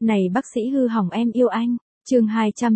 Này bác sĩ hư hỏng em yêu anh. Chương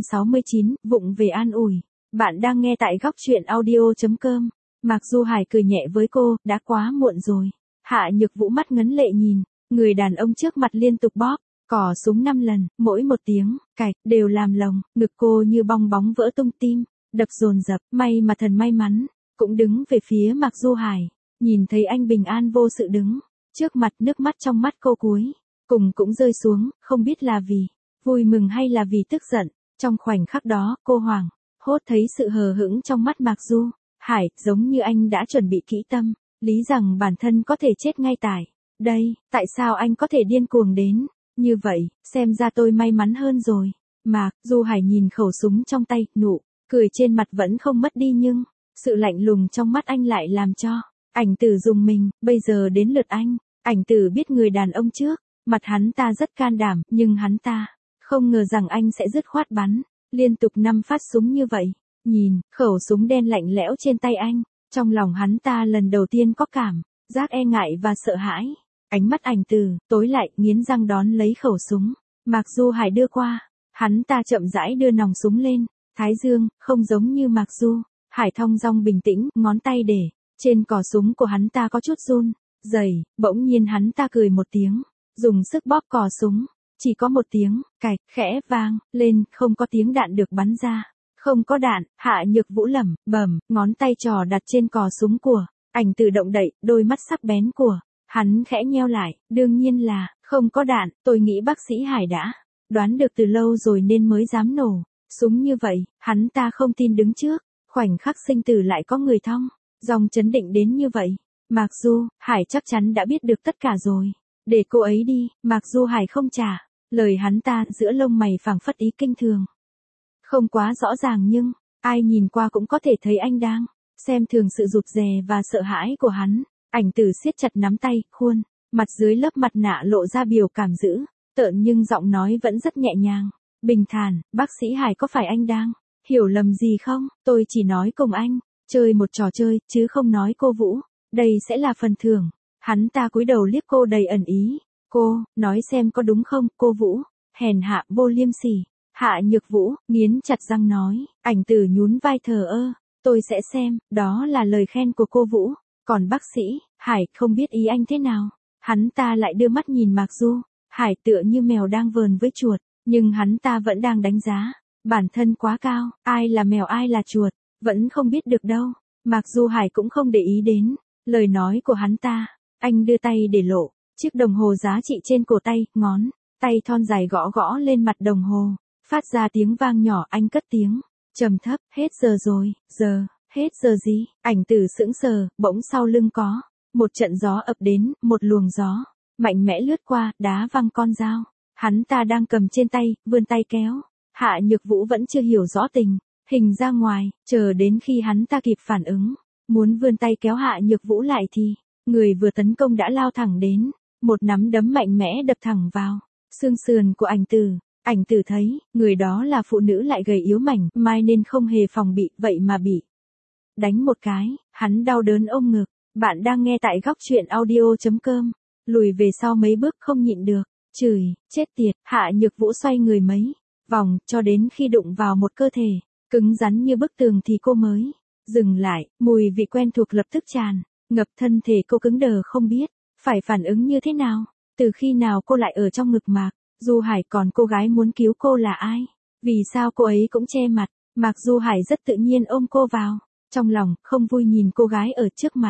269, vụng về an ủi. Bạn đang nghe tại góc truyện audio.com. Mạc Du Hải cười nhẹ với cô, đã quá muộn rồi. Hạ Nhược Vũ mắt ngấn lệ nhìn, người đàn ông trước mặt liên tục bóp cò súng 5 lần, mỗi một tiếng cạch đều làm lồng ngực cô như bong bóng vỡ tung tim, đập dồn dập. May mà thần may mắn cũng đứng về phía Mạc Du Hải, nhìn thấy anh bình an vô sự đứng trước mặt, nước mắt trong mắt cô cuối cùng cũng rơi xuống, không biết là vì vui mừng hay là vì tức giận. Trong khoảnh khắc đó, cô hoảng hốt thấy sự hờ hững trong mắt Mạc Du Hải, giống như anh đã chuẩn bị kỹ tâm lý rằng bản thân có thể chết ngay tại đây. Tại sao anh có thể điên cuồng đến như vậy? Xem ra tôi may mắn hơn rồi. Mạc Du Hải nhìn khẩu súng trong tay, nụ cười trên mặt vẫn không mất đi, nhưng sự lạnh lùng trong mắt anh lại làm cho Ảnh Tử rùng mình. Bây giờ đến lượt anh. Ảnh Tử biết người đàn ông trước mặt hắn ta rất can đảm, nhưng hắn ta không ngờ rằng anh sẽ dứt khoát bắn liên tục 5 phát súng như vậy. Nhìn khẩu súng đen lạnh lẽo trên tay anh, trong lòng hắn ta lần đầu tiên có cảm giác e ngại và sợ hãi. Ánh mắt Ảnh Tử tối lại, nghiến răng đón lấy khẩu súng Mạc Du Hải đưa qua. Hắn ta chậm rãi đưa nòng súng lên thái dương, không giống như Mạc Du Hải thong dong bình tĩnh, ngón tay để trên cò súng của hắn ta có chút run rẩy. Bỗng nhiên hắn ta cười một tiếng, dùng sức bóp cò súng. Chỉ có một tiếng cạch khẽ vang lên, không có tiếng đạn được bắn ra. Không có đạn. Hạ Nhược Vũ lẩm bẩm, ngón tay trò đặt trên cò súng của Ảnh Tử động đậy, đôi mắt sắc bén của hắn khẽ nheo lại. Đương nhiên là không có đạn, tôi nghĩ bác sĩ Hải đã đoán được từ lâu rồi nên mới dám nổ súng như vậy. Hắn ta không tin đứng trước khoảnh khắc sinh tử lại có người thong dong chấn định đến như vậy. Mạc Du Hải chắc chắn đã biết được tất cả rồi. Để cô ấy đi. Mạc Du Hải không trả lời hắn ta, giữa lông mày phảng phất ý kinh thường. Không quá rõ ràng nhưng ai nhìn qua cũng có thể thấy anh đang xem thường sự rụt rè và sợ hãi của hắn. Ảnh Tử siết chặt nắm tay, khuôn mặt dưới lớp mặt nạ lộ ra biểu cảm dữ tợn, nhưng giọng nói vẫn rất nhẹ nhàng, bình thản. Bác sĩ Hải, có phải anh đang hiểu lầm gì không? Tôi chỉ nói cùng anh chơi một trò chơi, chứ không nói cô Vũ đây sẽ là phần thưởng. Hắn ta cúi đầu liếc cô đầy ẩn ý. Cô nói xem có đúng không, cô Vũ? Hèn hạ, vô liêm sỉ. Hạ Nhược Vũ nghiến chặt răng nói. Ảnh Tử nhún vai thờ ơ. Tôi sẽ xem. Đó là lời khen của cô Vũ. Còn bác sĩ Hải, không biết ý anh thế nào? Hắn ta lại đưa mắt nhìn Mạc Du Hải, tựa như mèo đang vờn với chuột, nhưng hắn ta vẫn đang đánh giá bản thân quá cao. Ai là mèo ai là chuột vẫn không biết được đâu. Mạc Du Hải cũng không để ý đến lời nói của hắn ta. Anh đưa tay để lộ chiếc đồng hồ giá trị trên cổ tay, ngón tay thon dài gõ gõ lên mặt đồng hồ, phát ra tiếng vang nhỏ. Anh cất tiếng trầm thấp, hết giờ rồi. Giờ? Hết giờ gì? Ảnh Tử sững sờ, bỗng sau lưng có một trận gió ập đến, một luồng gió mạnh mẽ lướt qua, đá văng con dao hắn ta đang cầm trên tay, vươn tay kéo. Hạ Nhược Vũ vẫn chưa hiểu rõ tình hình ra ngoài, chờ đến khi hắn ta kịp phản ứng, muốn vươn tay kéo Hạ Nhược Vũ lại thì người vừa tấn công đã lao thẳng đến, một nắm đấm mạnh mẽ đập thẳng vào xương sườn của Ảnh Tử. Ảnh Tử thấy người đó là phụ nữ lại gầy yếu mảnh mai nên không hề phòng bị, vậy mà bị đánh một cái, hắn đau đớn ôm ngực. Bạn đang nghe tại góc truyện audio.com. Lùi về sau mấy bước không nhịn được chửi, chết tiệt. Hạ Nhược Vũ xoay người mấy vòng, cho đến khi đụng vào một cơ thể cứng rắn như bức tường thì cô mới dừng lại. Mùi vị quen thuộc lập tức tràn ngập thân thể cô, cứng đờ không biết phải phản ứng như thế nào. Từ khi nào cô lại ở trong ngực Mạc Du Hải? Còn cô gái muốn cứu cô là ai? Vì sao cô ấy cũng che mặt? Mạc Du Hải rất tự nhiên ôm cô vào trong lòng, không vui nhìn cô gái ở trước mặt.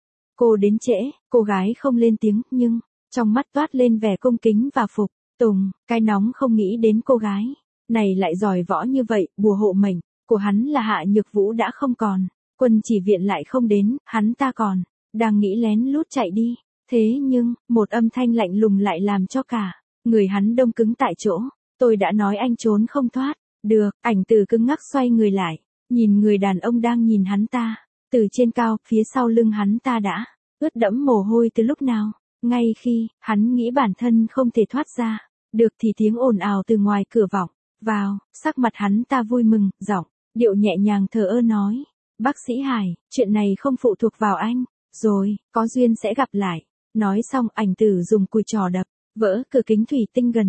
Cô đến trễ. Cô gái không lên tiếng, nhưng trong mắt toát lên vẻ cung kính và phục tùng. Cái nóng không nghĩ đến cô gái này lại giỏi võ như vậy. Bùa hộ mệnh của hắn là Hạ Nhược Vũ đã không còn, quân chỉ viện lại không đến, hắn ta còn đang nghĩ lén lút chạy đi. Thế nhưng một âm thanh lạnh lùng lại làm cho cả người hắn đông cứng tại chỗ. Tôi đã nói anh trốn không thoát được. Ảnh Tử cứng ngắc xoay người lại, nhìn người đàn ông đang nhìn hắn ta từ trên cao. Phía sau lưng hắn ta đã ướt đẫm mồ hôi từ lúc nào. Ngay khi hắn nghĩ bản thân không thể thoát ra được thì tiếng ồn ào từ ngoài cửa vọng vào. Sắc mặt hắn ta vui mừng, giọng điệu nhẹ nhàng thờ ơ nói. Bác sĩ Hải, chuyện này không phụ thuộc vào anh rồi, có duyên sẽ gặp lại. Nói xong, Ảnh Tử dùng cùi trò đập vỡ cửa kính thủy tinh gần nhất.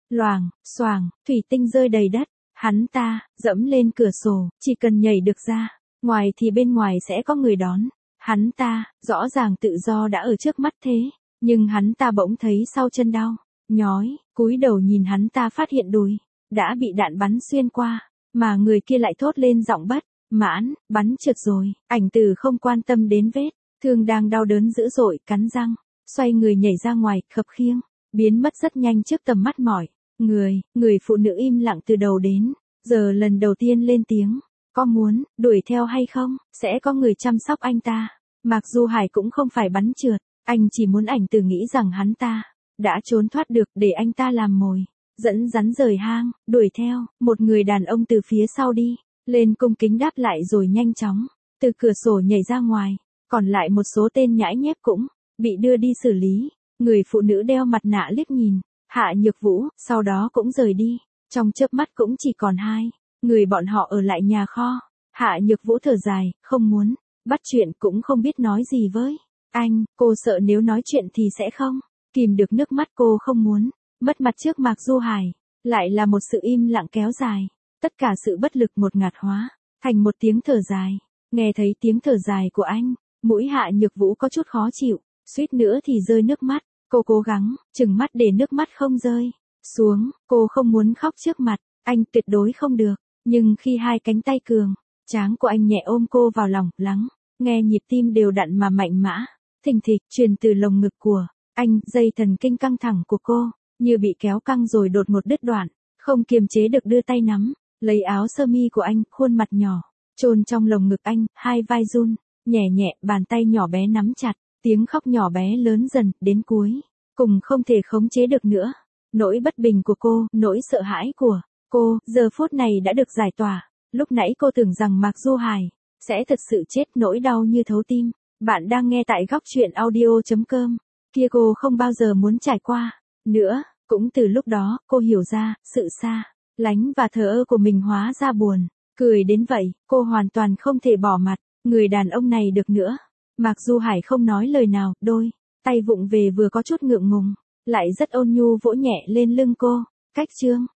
Loảng, xoảng, thủy tinh rơi đầy đất. Hắn ta, dẫm lên cửa sổ, chỉ cần nhảy được ra, ngoài thì bên ngoài sẽ có người đón. Hắn ta, rõ ràng tự do đã ở trước mắt thế, nhưng hắn ta bỗng thấy sau chân đau, nhói, cúi đầu nhìn hắn ta phát hiện đùi, đã bị đạn bắn xuyên qua, mà người kia lại thốt lên giọng bất mãn, bắn trượt rồi, ảnh tử không quan tâm đến vết thương đang đau đớn dữ dội, cắn răng, xoay người nhảy ra ngoài, khập khiễng, biến mất rất nhanh trước tầm mắt mọi người phụ nữ im lặng từ đầu đến giờ lần đầu tiên lên tiếng, có muốn đuổi theo hay không, sẽ có người chăm sóc anh ta. Mạc Du Hải cũng không phải bắn trượt, anh chỉ muốn ảnh tử nghĩ rằng hắn ta đã trốn thoát được để anh ta làm mồi, dẫn rắn rời hang, đuổi theo, một người đàn ông từ phía sau đi lên cung kính đáp lại rồi nhanh chóng từ cửa sổ nhảy ra ngoài, còn lại một số tên nhãi nhép cũng bị đưa đi xử lý. Người phụ nữ đeo mặt nạ liếc nhìn Hạ Nhược Vũ, sau đó cũng rời đi. Trong chớp mắt cũng chỉ còn hai người bọn họ ở lại nhà kho. Hạ Nhược Vũ thở dài, không muốn bắt chuyện, cũng không biết nói gì với anh. Cô sợ nếu nói chuyện thì sẽ không kìm được nước mắt, cô không muốn mất mặt trước Mạc Du Hải. Lại là một sự im lặng kéo dài, tất cả sự bất lực một ngạt hóa thành một tiếng thở dài. Nghe thấy tiếng thở dài của anh, mũi Hạ Nhược Vũ có chút khó chịu, suýt nữa thì rơi nước mắt. Cô cố gắng chừng mắt để nước mắt không rơi xuống. Cô không muốn khóc trước mặt anh, tuyệt đối không được. Nhưng khi hai cánh tay cường tráng của anh nhẹ ôm cô vào lòng, lắng nghe nhịp tim đều đặn mà mạnh mẽ thình thịch truyền từ lồng ngực của anh, dây thần kinh căng thẳng của cô như bị kéo căng rồi đột ngột đứt đoạn, không kiềm chế được đưa tay nắm lấy áo sơ mi của anh, khuôn mặt nhỏ chôn trong lồng ngực anh, hai vai run nhẹ nhẹ, bàn tay nhỏ bé nắm chặt, tiếng khóc nhỏ bé lớn dần, đến cuối cùng không thể khống chế được nữa. Nỗi bất bình của cô, nỗi sợ hãi của cô, giờ phút này đã được giải tỏa. Lúc nãy cô tưởng rằng Mạc Du Hải sẽ thật sự chết, nỗi đau như thấu tim. Bạn đang nghe tại góc truyện audio.com. Kia cô không bao giờ muốn trải qua nữa. Cũng từ lúc đó, cô hiểu ra, sự xa lánh và thờ ơ của mình hóa ra buồn cười đến vậy. Cô hoàn toàn không thể bỏ mặt người đàn ông này được nữa. Mạc Du Hải không nói lời nào, đôi tay vụng về vừa có chút ngượng ngùng, lại rất ôn nhu vỗ nhẹ lên lưng cô. Cách chương